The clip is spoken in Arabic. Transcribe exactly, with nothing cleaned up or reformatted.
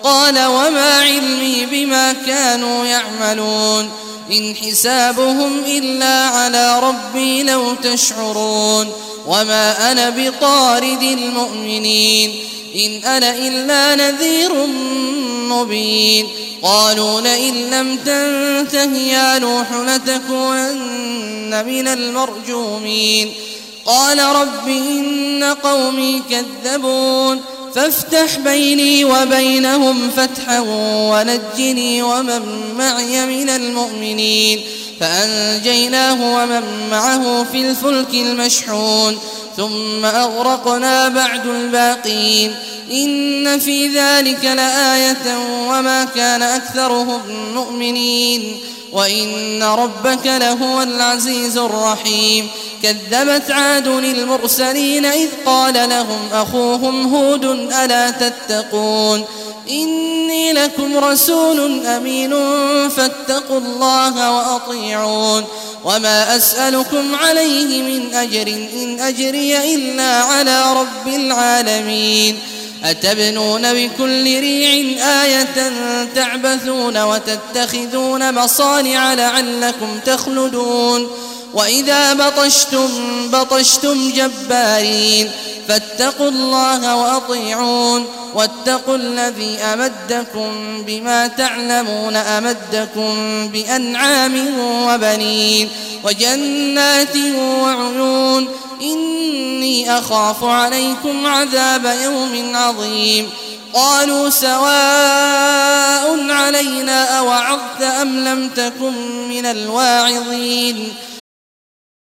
قال وما علمي بما كانوا يعملون إن حسابهم إلا على ربي لو تشعرون وما أنا بطارد المؤمنين إن أنا إلا نذير مبين قالوا لئن لم تنته يا نوح لتكونن من المرجومين قال رب إن قومي كذبون فافتح بيني وبينهم فتحا ونجني ومن معي من المؤمنين فأنجيناه ومن معه في الفلك المشحون ثم أغرقنا بعد الباقين إن في ذلك لآية وما كان أكثرهم مؤمنين وإن ربك لهو العزيز الرحيم كذبت عاد المرسلين إذ قال لهم أخوهم هود ألا تتقون إني لكم رسول أمين فاتقوا الله وأطيعون وما أسألكم عليه من أجر إن أجري إلا على رب العالمين أتبنون بكل ريع آية تعبثون وتتخذون مصانع لعلكم تخلدون وإذا بطشتم بطشتم جبارين فاتقوا الله وأطيعون واتقوا الذي أمدكم بما تعلمون أمدكم بأنعام وبنين وجنات وعيون إني أخاف عليكم عذاب يوم عظيم قالوا سواء علينا أوعظت أم لم تكن من الواعظين